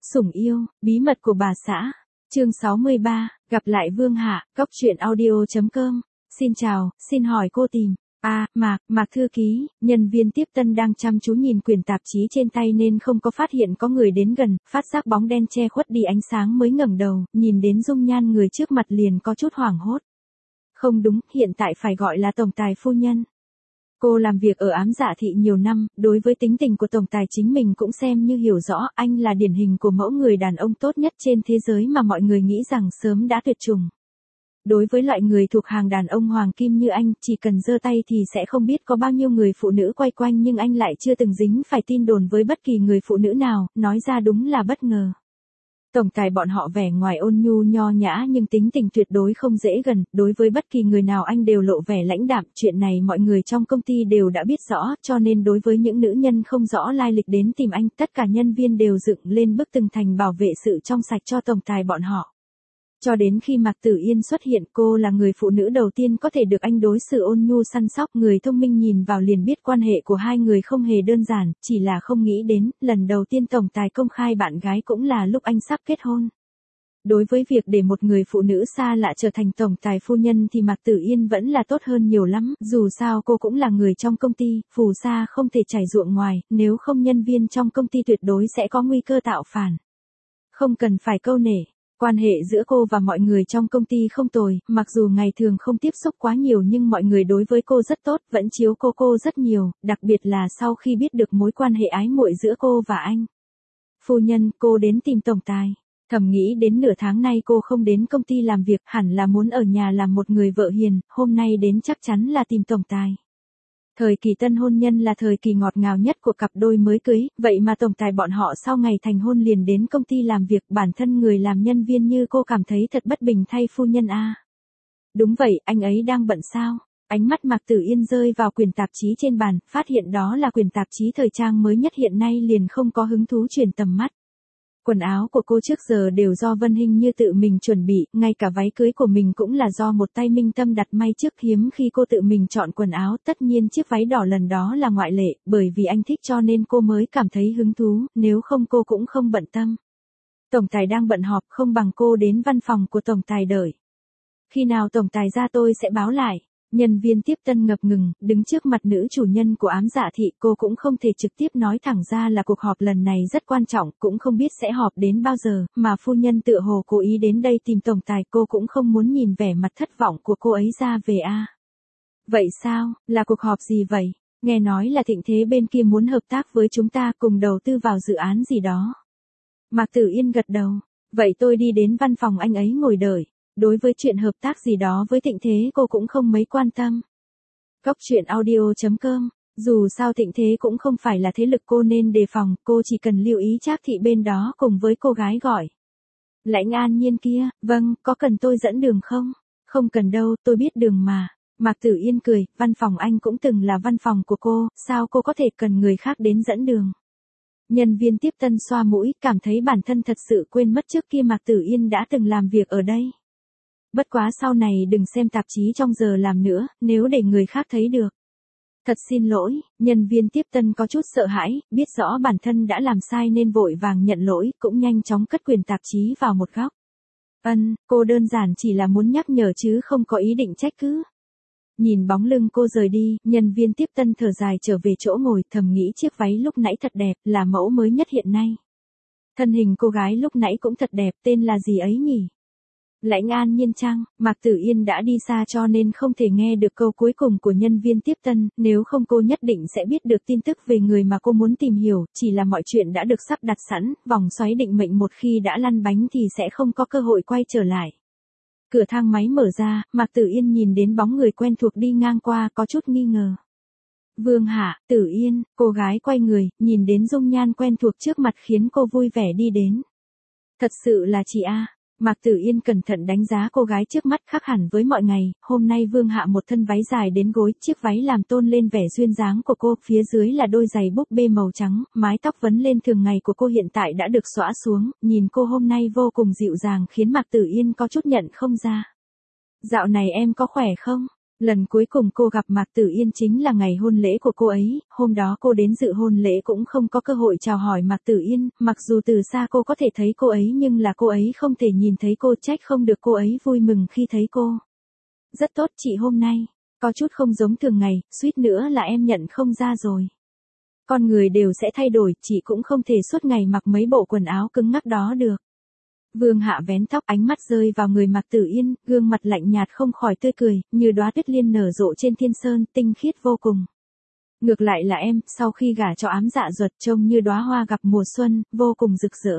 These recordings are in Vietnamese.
Sủng yêu, bí mật của bà xã. Chương 63, gặp lại Vương Hạ, Cóc truyện audio.com. Xin chào, xin hỏi cô tìm. Mạc thư ký, nhân viên tiếp tân đang chăm chú nhìn quyển tạp chí trên tay nên không có phát hiện có người đến gần, phát giác bóng đen che khuất đi ánh sáng mới ngẩng đầu, nhìn đến dung nhan người trước mặt liền có chút hoảng hốt. Không đúng, hiện tại phải gọi là tổng tài phu nhân. Cô làm việc ở Ám Dạ Thị nhiều năm, đối với tính tình của tổng tài chính mình cũng xem như hiểu rõ, anh là điển hình của mẫu người đàn ông tốt nhất trên thế giới mà mọi người nghĩ rằng sớm đã tuyệt chủng. Đối với loại người thuộc hàng đàn ông hoàng kim như anh, chỉ cần giơ tay thì sẽ không biết có bao nhiêu người phụ nữ quay quanh, nhưng anh lại chưa từng dính phải tin đồn với bất kỳ người phụ nữ nào, nói ra đúng là bất ngờ. Tổng tài bọn họ vẻ ngoài ôn nhu nho nhã nhưng tính tình tuyệt đối không dễ gần, đối với bất kỳ người nào anh đều lộ vẻ lãnh đạm, chuyện này mọi người trong công ty đều đã biết rõ, cho nên đối với những nữ nhân không rõ lai lịch đến tìm anh, tất cả nhân viên đều dựng lên bức tường thành bảo vệ sự trong sạch cho tổng tài bọn họ. Cho đến khi Mạc Tử Yên xuất hiện, cô là người phụ nữ đầu tiên có thể được anh đối xử ôn nhu săn sóc, người thông minh nhìn vào liền biết quan hệ của hai người không hề đơn giản, chỉ là không nghĩ đến, lần đầu tiên tổng tài công khai bạn gái cũng là lúc anh sắp kết hôn. Đối với việc để một người phụ nữ xa lạ trở thành tổng tài phu nhân thì Mạc Tử Yên vẫn là tốt hơn nhiều lắm, dù sao cô cũng là người trong công ty, phù sa không thể chảy ruộng ngoài, nếu không nhân viên trong công ty tuyệt đối sẽ có nguy cơ tạo phản. Không cần phải câu nể. Quan hệ giữa cô và mọi người trong công ty không tồi, mặc dù ngày thường không tiếp xúc quá nhiều nhưng mọi người đối với cô rất tốt, vẫn chiếu cô rất nhiều, đặc biệt là sau khi biết được mối quan hệ ái muội giữa cô và anh. Phu nhân, cô đến tìm tổng tài. Thầm nghĩ đến nửa tháng nay cô không đến công ty làm việc, hẳn là muốn ở nhà làm một người vợ hiền, hôm nay đến chắc chắn là tìm tổng tài. Thời kỳ tân hôn nhân là thời kỳ ngọt ngào nhất của cặp đôi mới cưới, vậy mà tổng tài bọn họ sau ngày thành hôn liền đến công ty làm việc, bản thân người làm nhân viên như cô cảm thấy thật bất bình thay phu nhân a. Đúng vậy, anh ấy đang bận sao? Ánh mắt Mạc Tử Yên rơi vào quyển tạp chí trên bàn, phát hiện đó là quyển tạp chí thời trang mới nhất hiện nay liền không có hứng thú chuyển tầm mắt. Quần áo của cô trước giờ đều do Vân Hinh Như tự mình chuẩn bị, ngay cả váy cưới của mình cũng là do một tay minh tâm đặt may trước, hiếm khi cô tự mình chọn quần áo, tất nhiên chiếc váy đỏ lần đó là ngoại lệ, bởi vì anh thích cho nên cô mới cảm thấy hứng thú, nếu không cô cũng không bận tâm. Tổng tài đang bận họp, không bằng cô đến văn phòng của tổng tài đợi. Khi nào tổng tài ra tôi sẽ báo lại. Nhân viên tiếp tân ngập ngừng, đứng trước mặt nữ chủ nhân của Ám Dạ Thị, cô cũng không thể trực tiếp nói thẳng ra là cuộc họp lần này rất quan trọng, cũng không biết sẽ họp đến bao giờ, mà phu nhân tựa hồ cố ý đến đây tìm tổng tài, cô cũng không muốn nhìn vẻ mặt thất vọng của cô ấy ra về a. Vậy sao, là cuộc họp gì vậy? Nghe nói là Thịnh Thế bên kia muốn hợp tác với chúng ta, cùng đầu tư vào dự án gì đó. Mạc Tử Yên gật đầu, vậy tôi đi đến văn phòng anh ấy ngồi đợi. Đối với chuyện hợp tác gì đó với Thịnh Thế cô cũng không mấy quan tâm. Cóc truyện audio.com, dù sao Thịnh Thế cũng không phải là thế lực cô nên đề phòng, cô chỉ cần lưu ý Trác Thị bên đó cùng với cô gái gọi. Lãnh An Nhiên kia, vâng, có cần tôi dẫn đường không? Không cần đâu, tôi biết đường mà. Mạc Tử Yên cười, văn phòng anh cũng từng là văn phòng của cô, sao cô có thể cần người khác đến dẫn đường? Nhân viên tiếp tân xoa mũi, cảm thấy bản thân thật sự quên mất trước kia Mạc Tử Yên đã từng làm việc ở đây. Bất quá sau này đừng xem tạp chí trong giờ làm nữa, nếu để người khác thấy được. Thật xin lỗi, nhân viên tiếp tân có chút sợ hãi, biết rõ bản thân đã làm sai nên vội vàng nhận lỗi, cũng nhanh chóng cất quyển tạp chí vào một góc. Cô đơn giản chỉ là muốn nhắc nhở chứ không có ý định trách cứ. Nhìn bóng lưng cô rời đi, nhân viên tiếp tân thở dài trở về chỗ ngồi, thầm nghĩ chiếc váy lúc nãy thật đẹp, là mẫu mới nhất hiện nay. Thân hình cô gái lúc nãy cũng thật đẹp, tên là gì ấy nhỉ? Lãnh An Nhiên chăng? Mạc Tử Yên đã đi xa cho nên không thể nghe được câu cuối cùng của nhân viên tiếp tân, nếu không cô nhất định sẽ biết được tin tức về người mà cô muốn tìm hiểu, chỉ là mọi chuyện đã được sắp đặt sẵn, vòng xoáy định mệnh một khi đã lăn bánh thì sẽ không có cơ hội quay trở lại. Cửa thang máy mở ra, Mạc Tử Yên nhìn đến bóng người quen thuộc đi ngang qua, có chút nghi ngờ. Vương Hạ, Tử Yên, cô gái quay người, nhìn đến dung nhan quen thuộc trước mặt khiến cô vui vẻ đi đến. Thật sự là chị a. Mạc Tử Yên cẩn thận đánh giá cô gái trước mắt, khác hẳn với mọi ngày, hôm nay Vương Hạ một thân váy dài đến gối, chiếc váy làm tôn lên vẻ duyên dáng của cô, phía dưới là đôi giày búp bê màu trắng, mái tóc vấn lên thường ngày của cô hiện tại đã được xõa xuống, nhìn cô hôm nay vô cùng dịu dàng khiến Mạc Tử Yên có chút nhận không ra. Dạo này em có khỏe không? Lần cuối cùng cô gặp Mạc Tử Yên chính là ngày hôn lễ của cô ấy, hôm đó cô đến dự hôn lễ cũng không có cơ hội chào hỏi Mạc Tử Yên, mặc dù từ xa cô có thể thấy cô ấy nhưng là cô ấy không thể nhìn thấy cô, trách không được cô ấy vui mừng khi thấy cô. Rất tốt chị, hôm nay, có chút không giống thường ngày, suýt nữa là em nhận không ra rồi. Con người đều sẽ thay đổi, chị cũng không thể suốt ngày mặc mấy bộ quần áo cứng ngắc đó được. Vương Hạ vén tóc, ánh mắt rơi vào người Mạc Tử Yên, gương mặt lạnh nhạt không khỏi tươi cười, như đóa tuyết liên nở rộ trên thiên sơn, tinh khiết vô cùng. Ngược lại là em, sau khi gả cho Ám Dạ Duật trông như đóa hoa gặp mùa xuân, vô cùng rực rỡ.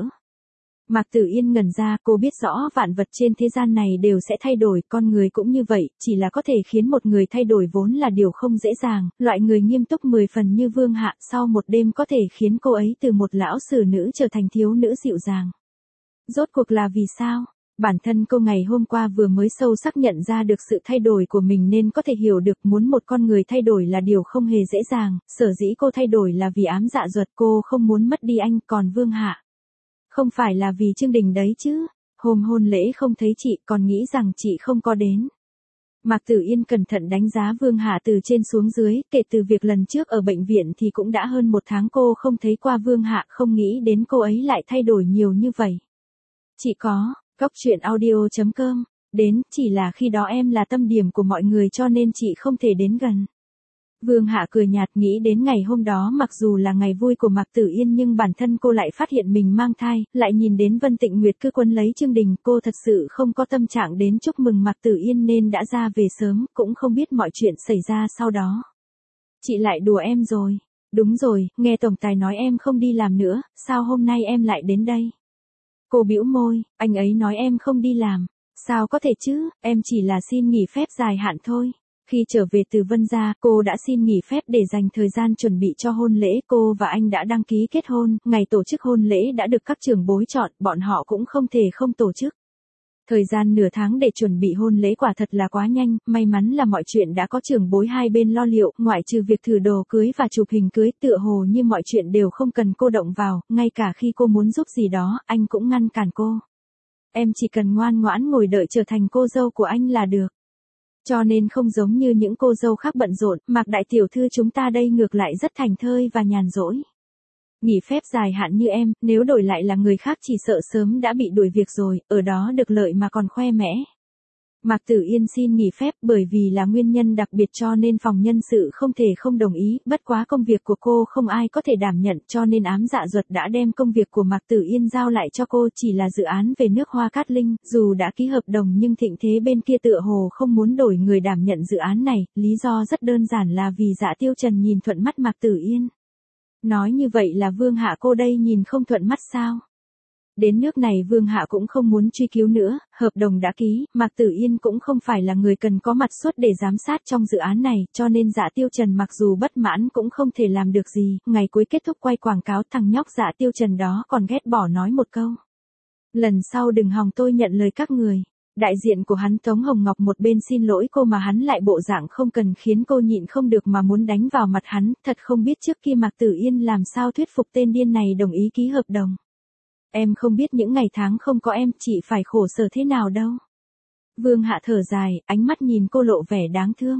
Mạc Tử Yên ngẩn ra, cô biết rõ vạn vật trên thế gian này đều sẽ thay đổi, con người cũng như vậy, chỉ là có thể khiến một người thay đổi vốn là điều không dễ dàng, loại người nghiêm túc 10 phần như Vương Hạ sau một đêm có thể khiến cô ấy từ một lão sử nữ trở thành thiếu nữ dịu dàng. Rốt cuộc là vì sao? Bản thân cô ngày hôm qua vừa mới sâu sắc nhận ra được sự thay đổi của mình nên có thể hiểu được muốn một con người thay đổi là điều không hề dễ dàng, sở dĩ cô thay đổi là vì Ám Dạ Duật, cô không muốn mất đi anh, còn Vương Hạ. Không phải là vì Trương Đình đấy chứ, hôm hôn lễ không thấy chị còn nghĩ rằng chị không có đến. Mạc Tử Yên cẩn thận đánh giá Vương Hạ từ trên xuống dưới, kể từ việc lần trước ở bệnh viện thì cũng đã hơn một tháng cô không thấy qua Vương Hạ, không nghĩ đến cô ấy lại thay đổi nhiều như vậy. Chị có, Cóc Truyện Audio.com, đến, chỉ là khi đó em là tâm điểm của mọi người cho nên chị không thể đến gần. Vương Hạ cười nhạt, nghĩ đến ngày hôm đó mặc dù là ngày vui của Mạc Tử Yên nhưng bản thân cô lại phát hiện mình mang thai, lại nhìn đến Vân Tịnh Nguyệt cứ quấn lấy Trương Đình, cô thật sự không có tâm trạng đến chúc mừng Mạc Tử Yên nên đã ra về sớm, cũng không biết mọi chuyện xảy ra sau đó. Chị lại đùa em rồi. Đúng rồi, nghe tổng tài nói em không đi làm nữa, sao hôm nay em lại đến đây? Cô bĩu môi, anh ấy nói em không đi làm. Sao có thể chứ, em chỉ là xin nghỉ phép dài hạn thôi. Khi trở về từ Vân gia, cô đã xin nghỉ phép để dành thời gian chuẩn bị cho hôn lễ. Cô và anh đã đăng ký kết hôn, ngày tổ chức hôn lễ đã được các trưởng bối chọn, bọn họ cũng không thể không tổ chức. Thời gian nửa tháng để chuẩn bị hôn lễ quả thật là quá nhanh, may mắn là mọi chuyện đã có trưởng bối hai bên lo liệu, ngoại trừ việc thử đồ cưới và chụp hình cưới, tựa hồ như mọi chuyện đều không cần cô động vào, ngay cả khi cô muốn giúp gì đó, anh cũng ngăn cản cô. Em chỉ cần ngoan ngoãn ngồi đợi trở thành cô dâu của anh là được. Cho nên không giống như những cô dâu khác bận rộn, Mạc đại tiểu thư chúng ta đây ngược lại rất thảnh thơi và nhàn rỗi. Nghỉ phép dài hạn như em, nếu đổi lại là người khác chỉ sợ sớm đã bị đuổi việc rồi, ở đó được lợi mà còn khoe mẽ. Mạc Tử Yên xin nghỉ phép bởi vì là nguyên nhân đặc biệt cho nên phòng nhân sự không thể không đồng ý, bất quá công việc của cô không ai có thể đảm nhận cho nên Ám Dạ Duật đã đem công việc của Mạc Tử Yên giao lại cho cô, chỉ là dự án về nước Hoa Cát Linh, dù đã ký hợp đồng nhưng Thịnh Thế bên kia tựa hồ không muốn đổi người đảm nhận dự án này, lý do rất đơn giản là vì Dạ Tiêu Trần nhìn thuận mắt Mạc Tử Yên. Nói như vậy là Vương Hạ cô đây nhìn không thuận mắt sao? Đến nước này Vương Hạ cũng không muốn truy cứu nữa, hợp đồng đã ký, Mạc Tử Yên cũng không phải là người cần có mặt suốt để giám sát trong dự án này, cho nên Dạ Tiêu Trần mặc dù bất mãn cũng không thể làm được gì, ngày cuối kết thúc quay quảng cáo thằng nhóc Dạ Tiêu Trần đó còn ghét bỏ nói một câu. Lần sau đừng hòng tôi nhận lời các người. Đại diện của hắn Tống Hồng Ngọc một bên xin lỗi cô mà hắn lại bộ dạng không cần khiến cô nhịn không được mà muốn đánh vào mặt hắn, thật không biết trước kia Mạc Tử Yên làm sao thuyết phục tên điên này đồng ý ký hợp đồng. Em không biết những ngày tháng không có em chị phải khổ sở thế nào đâu. Vương Hạ thở dài, ánh mắt nhìn cô lộ vẻ đáng thương.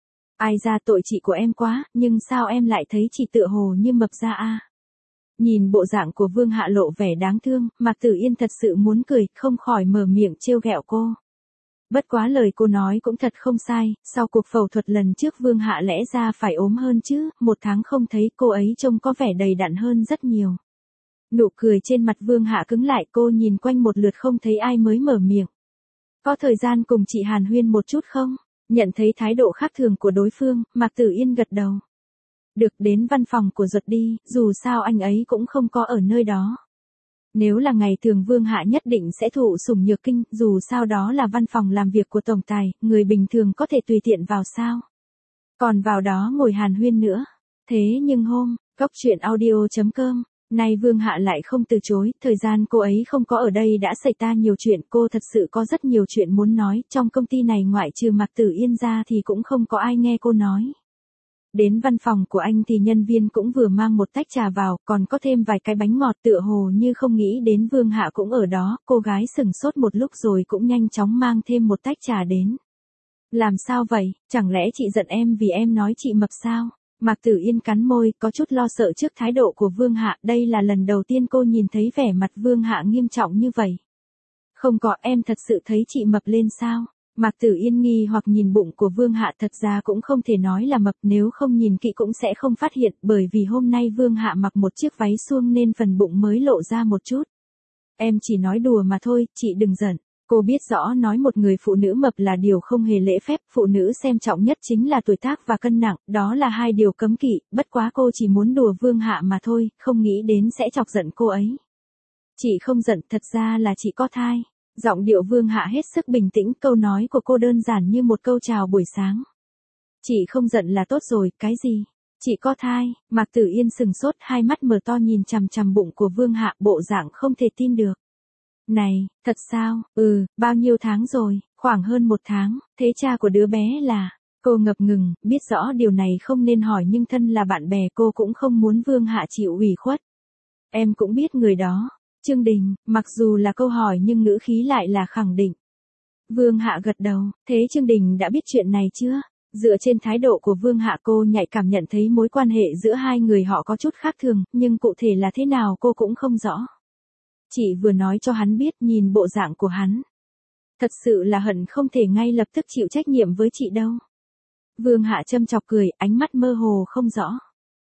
Ai ra tội chị của em quá, nhưng sao em lại thấy chị tựa hồ như mập ra a? Nhìn bộ dạng của Vương Hạ lộ vẻ đáng thương, Mạc Tử Yên thật sự muốn cười, không khỏi mở miệng trêu ghẹo cô. Bất quá lời cô nói cũng thật không sai, sau cuộc phẫu thuật lần trước Vương Hạ lẽ ra phải ốm hơn chứ, một tháng không thấy cô ấy trông có vẻ đầy đặn hơn rất nhiều. Nụ cười trên mặt Vương Hạ cứng lại, cô nhìn quanh một lượt không thấy ai mới mở miệng. Có thời gian cùng chị hàn huyên một chút không? Nhận thấy thái độ khác thường của đối phương, Mạc Tử Yên gật đầu. Được, đến văn phòng của Duật đi, dù sao anh ấy cũng không có ở nơi đó. Nếu là ngày thường Vương Hạ nhất định sẽ thụ sủng nhược kinh, dù sao đó là văn phòng làm việc của tổng tài, người bình thường có thể tùy tiện vào sao. Còn vào đó ngồi hàn huyên nữa. Thế nhưng hôm, Cóc Truyện Audio.com, nay Vương Hạ lại không từ chối, thời gian cô ấy không có ở đây đã xảy ra nhiều chuyện, cô thật sự có rất nhiều chuyện muốn nói, trong công ty này ngoại trừ Mạc Tử Yên ra thì cũng không có ai nghe cô nói. Đến văn phòng của anh thì nhân viên cũng vừa mang một tách trà vào, còn có thêm vài cái bánh ngọt, tựa hồ như không nghĩ đến Vương Hạ cũng ở đó, cô gái sửng sốt một lúc rồi cũng nhanh chóng mang thêm một tách trà đến. Làm sao vậy, chẳng lẽ chị giận em vì em nói chị mập sao? Mạc Tử Yên cắn môi, có chút lo sợ trước thái độ của Vương Hạ, đây là lần đầu tiên cô nhìn thấy vẻ mặt Vương Hạ nghiêm trọng như vậy. Không có, em thật sự thấy chị mập lên sao? Mạc Tử Yên nghi hoặc nhìn bụng của Vương Hạ, thật ra cũng không thể nói là mập, nếu không nhìn kỹ cũng sẽ không phát hiện, bởi vì hôm nay Vương Hạ mặc một chiếc váy suông nên phần bụng mới lộ ra một chút. Em chỉ nói đùa mà thôi, chị đừng giận. Cô biết rõ nói một người phụ nữ mập là điều không hề lễ phép, phụ nữ xem trọng nhất chính là tuổi tác và cân nặng, đó là hai điều cấm kỵ, bất quá cô chỉ muốn đùa Vương Hạ mà thôi, không nghĩ đến sẽ chọc giận cô ấy. Chị không giận, thật ra là chị có thai. Giọng điệu Vương Hạ hết sức bình tĩnh, câu nói của cô đơn giản như một câu chào buổi sáng. Chị không giận là tốt rồi, cái gì? Chị có thai, Mạc Tử Yên sừng sốt, hai mắt mở to nhìn chằm chằm bụng của Vương Hạ, bộ dạng không thể tin được. Này, thật sao? Bao nhiêu tháng rồi? Khoảng hơn 1 tháng, thế cha của đứa bé là... Cô ngập ngừng, biết rõ điều này không nên hỏi nhưng thân là bạn bè cô cũng không muốn Vương Hạ chịu ủy khuất. Em cũng biết người đó. Trương Đình, mặc dù là câu hỏi nhưng ngữ khí lại là khẳng định. Vương Hạ gật đầu, thế Trương Đình đã biết chuyện này chưa? Dựa trên thái độ của Vương Hạ cô nhạy cảm nhận thấy mối quan hệ giữa hai người họ có chút khác thường, nhưng cụ thể là thế nào cô cũng không rõ. Chị vừa nói cho hắn biết, nhìn bộ dạng của hắn. Thật sự là hận không thể ngay lập tức chịu trách nhiệm với chị đâu. Vương Hạ châm chọc cười, ánh mắt mơ hồ không rõ.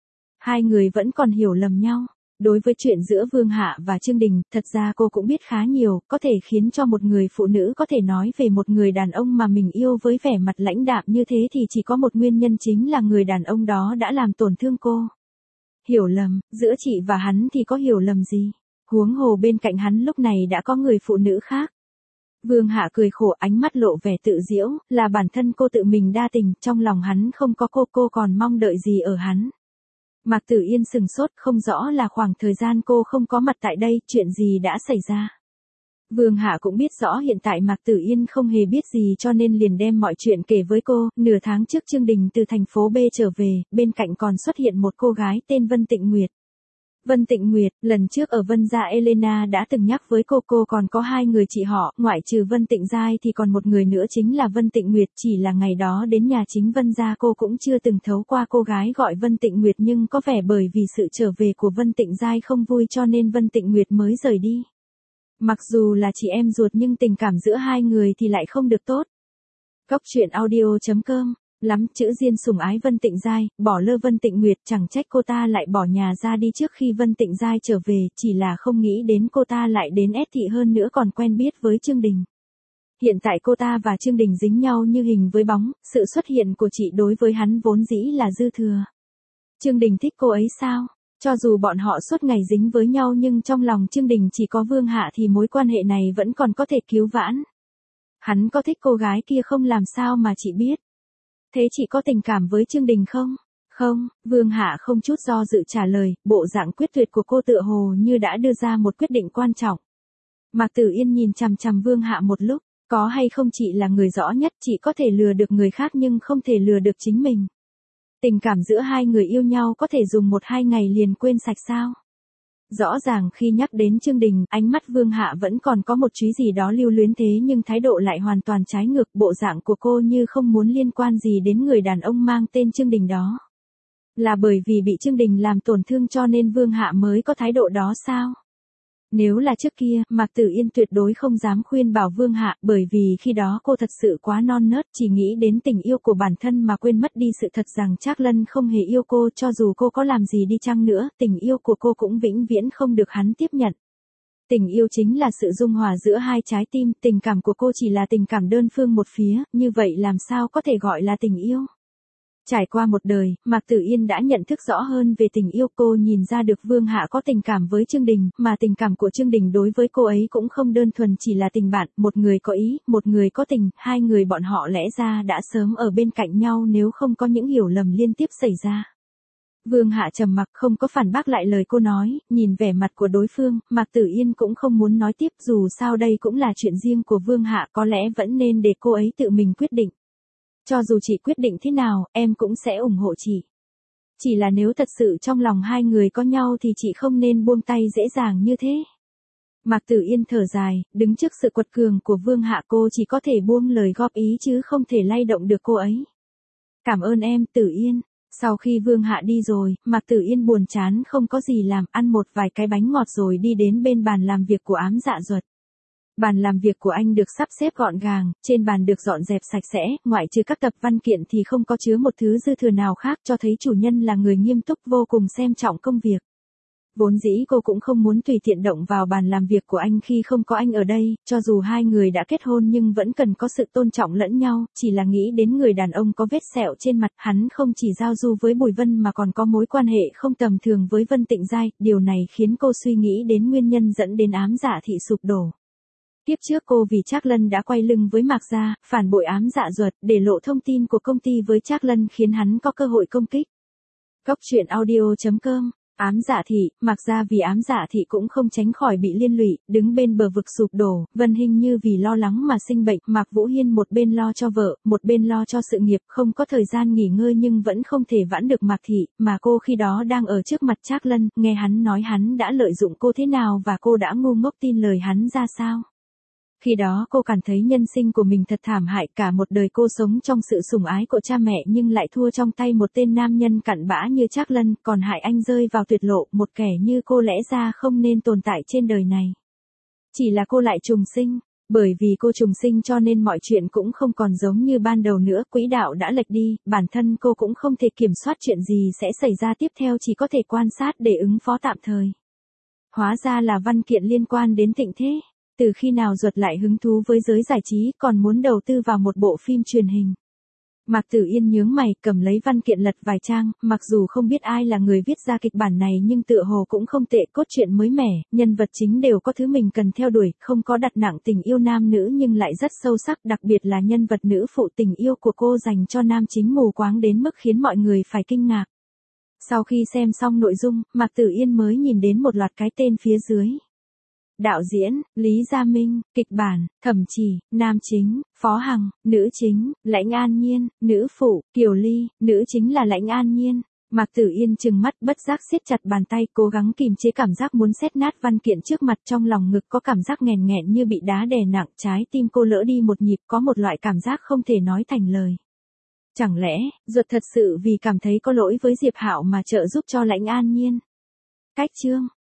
Hai người vẫn còn hiểu lầm nhau. Đối với chuyện giữa Vương Hạ và Trương Đình, thật ra cô cũng biết khá nhiều, có thể khiến cho một người phụ nữ có thể nói về một người đàn ông mà mình yêu với vẻ mặt lãnh đạm như thế thì chỉ có một nguyên nhân, chính là người đàn ông đó đã làm tổn thương cô. Hiểu lầm, giữa chị và hắn thì có hiểu lầm gì? Huống hồ bên cạnh hắn lúc này đã có người phụ nữ khác. Vương Hạ cười khổ, ánh mắt lộ vẻ tự giễu, là bản thân cô tự mình đa tình, trong lòng hắn không có cô còn mong đợi gì ở hắn. Mạc Tử Yên sừng sốt, không rõ là khoảng thời gian cô không có mặt tại đây, chuyện gì đã xảy ra. Vương Hạ cũng biết rõ hiện tại Mạc Tử Yên không hề biết gì cho nên liền đem mọi chuyện kể với cô. Nửa tháng trước Trương Đình từ thành phố B trở về, bên cạnh còn xuất hiện một cô gái tên Vân Tịnh Nguyệt. Vân Tịnh Nguyệt, lần trước ở Vân Gia Elena đã từng nhắc với cô còn có hai người chị họ, ngoại trừ Vân Tịnh Giai thì còn một người nữa chính là Vân Tịnh Nguyệt, chỉ là ngày đó đến nhà chính Vân Gia cô cũng chưa từng thấu qua cô gái gọi Vân Tịnh Nguyệt, nhưng có vẻ bởi vì sự trở về của Vân Tịnh Giai không vui cho nên Vân Tịnh Nguyệt mới rời đi. Mặc dù là chị em ruột nhưng tình cảm giữa hai người thì lại không được tốt. Góc truyện audio.com lắm chữ Diên sủng ái Vân Tịnh Giai, bỏ lơ Vân Tịnh Nguyệt, chẳng trách cô ta lại bỏ nhà ra đi trước khi Vân Tịnh Giai trở về, chỉ là không nghĩ đến cô ta lại đến ép thị, hơn nữa còn quen biết với Trương Đình. Hiện tại cô ta và Trương Đình dính nhau như hình với bóng, sự xuất hiện của chị đối với hắn vốn dĩ là dư thừa. Trương Đình thích cô ấy sao? Cho dù bọn họ suốt ngày dính với nhau nhưng trong lòng Trương Đình chỉ có Vương Hạ thì mối quan hệ này vẫn còn có thể cứu vãn. Hắn có thích cô gái kia không làm sao mà chị biết. Thế chị có tình cảm với Trương Đình không? Không, Vương Hạ không chút do dự trả lời, bộ dạng quyết tuyệt của cô tựa hồ như đã đưa ra một quyết định quan trọng. Mạc Tử Yên nhìn chằm chằm Vương Hạ một lúc, có hay không chị là người rõ nhất, chị có thể lừa được người khác nhưng không thể lừa được chính mình. Tình cảm giữa hai người yêu nhau có thể dùng 1-2 ngày liền quên sạch sao? Rõ ràng khi nhắc đến Trương Đình, ánh mắt Vương Hạ vẫn còn có một chút gì đó lưu luyến, thế nhưng thái độ lại hoàn toàn trái ngược, bộ dạng của cô như không muốn liên quan gì đến người đàn ông mang tên Trương Đình đó. Là bởi vì bị Trương Đình làm tổn thương cho nên Vương Hạ mới có thái độ đó sao? Nếu là trước kia, Mạc Tử Yên tuyệt đối không dám khuyên bảo Vương Hạ, bởi vì khi đó cô thật sự quá non nớt, chỉ nghĩ đến tình yêu của bản thân mà quên mất đi sự thật rằng Trác Lân không hề yêu cô, cho dù cô có làm gì đi chăng nữa, tình yêu của cô cũng vĩnh viễn không được hắn tiếp nhận. Tình yêu chính là sự dung hòa giữa hai trái tim, tình cảm của cô chỉ là tình cảm đơn phương một phía, như vậy làm sao có thể gọi là tình yêu? Trải qua một đời, Mạc Tử Yên đã nhận thức rõ hơn về tình yêu, cô nhìn ra được Vương Hạ có tình cảm với Trương Đình, mà tình cảm của Trương Đình đối với cô ấy cũng không đơn thuần chỉ là tình bạn, một người có ý, một người có tình, hai người bọn họ lẽ ra đã sớm ở bên cạnh nhau nếu không có những hiểu lầm liên tiếp xảy ra. Vương Hạ trầm mặc không có phản bác lại lời cô nói, nhìn vẻ mặt của đối phương, Mạc Tử Yên cũng không muốn nói tiếp, dù sao đây cũng là chuyện riêng của Vương Hạ, có lẽ vẫn nên để cô ấy tự mình quyết định. Cho dù chị quyết định thế nào, em cũng sẽ ủng hộ chị. Chỉ là nếu thật sự trong lòng hai người có nhau thì chị không nên buông tay dễ dàng như thế. Mạc Tử Yên thở dài, đứng trước sự quật cường của Vương Hạ cô chỉ có thể buông lời góp ý chứ không thể lay động được cô ấy. Cảm ơn em, Tử Yên. Sau khi Vương Hạ đi rồi, Mạc Tử Yên buồn chán không có gì làm, ăn một vài cái bánh ngọt rồi đi đến bên bàn làm việc của Ám Dạ Duật. Bàn làm việc của anh được sắp xếp gọn gàng, trên bàn được dọn dẹp sạch sẽ, ngoại trừ các tập văn kiện thì không có chứa một thứ dư thừa nào khác, cho thấy chủ nhân là người nghiêm túc vô cùng xem trọng công việc. Vốn dĩ cô cũng không muốn tùy tiện động vào bàn làm việc của anh khi không có anh ở đây, cho dù hai người đã kết hôn nhưng vẫn cần có sự tôn trọng lẫn nhau, chỉ là nghĩ đến người đàn ông có vết sẹo trên mặt, hắn không chỉ giao du với Bùi Vân mà còn có mối quan hệ không tầm thường với Vân Tịnh Giai, điều này khiến cô suy nghĩ đến nguyên nhân dẫn đến Ám Dạ Thị sụp đổ. Tiếp trước cô vì Trác Lân đã quay lưng với Mạc Gia, phản bội Ám Dạ Duật, để lộ thông tin của công ty với Trác Lân khiến hắn có cơ hội công kích. Cốc truyện audio.com. Ám Dạ Thị, Mạc Gia vì Ám Dạ Thị cũng không tránh khỏi bị liên lụy, đứng bên bờ vực sụp đổ, Vân Hinh Như vì lo lắng mà sinh bệnh, Mạc Vũ Hiên một bên lo cho vợ, một bên lo cho sự nghiệp, không có thời gian nghỉ ngơi nhưng vẫn không thể vãn được Mạc Thị, mà cô khi đó đang ở trước mặt Trác Lân, nghe hắn nói hắn đã lợi dụng cô thế nào và cô đã ngu ngốc tin lời hắn ra sao. Khi đó cô cảm thấy nhân sinh của mình thật thảm hại, cả một đời cô sống trong sự sủng ái của cha mẹ nhưng lại thua trong tay một tên nam nhân cặn bã như Trác Lân, còn hại anh rơi vào tuyệt lộ, một kẻ như cô lẽ ra không nên tồn tại trên đời này. Chỉ là cô lại trùng sinh, bởi vì cô trùng sinh cho nên mọi chuyện cũng không còn giống như ban đầu nữa, quỹ đạo đã lệch đi, bản thân cô cũng không thể kiểm soát chuyện gì sẽ xảy ra tiếp theo, chỉ có thể quan sát để ứng phó tạm thời. Hóa ra là văn kiện liên quan đến Thịnh Thế. Từ khi nào Duật lại hứng thú với giới giải trí, còn muốn đầu tư vào một bộ phim truyền hình. Mạc Tử Yên nhướng mày, cầm lấy văn kiện lật vài trang, mặc dù không biết ai là người viết ra kịch bản này nhưng tựa hồ cũng không tệ, cốt truyện mới mẻ, nhân vật chính đều có thứ mình cần theo đuổi, không có đặt nặng tình yêu nam nữ nhưng lại rất sâu sắc, đặc biệt là nhân vật nữ phụ, tình yêu của cô dành cho nam chính mù quáng đến mức khiến mọi người phải kinh ngạc. Sau khi xem xong nội dung, Mạc Tử Yên mới nhìn đến một loạt cái tên phía dưới. Đạo diễn, Lý Gia Minh, kịch bản, Thẩm Chỉ, nam chính, Phó Hằng, nữ chính, Lãnh An Nhiên, nữ phụ, Kiều Ly, nữ chính là Lãnh An Nhiên. Mạc Tử Yên trừng mắt bất giác siết chặt bàn tay, cố gắng kìm chế cảm giác muốn xét nát văn kiện trước mặt, trong lòng ngực có cảm giác nghẹn nghẹn như bị đá đè nặng, trái tim cô lỡ đi một nhịp, có một loại cảm giác không thể nói thành lời. Chẳng lẽ, Duật thật sự vì cảm thấy có lỗi với Diệp Hạo mà trợ giúp cho Lãnh An Nhiên? Cách chương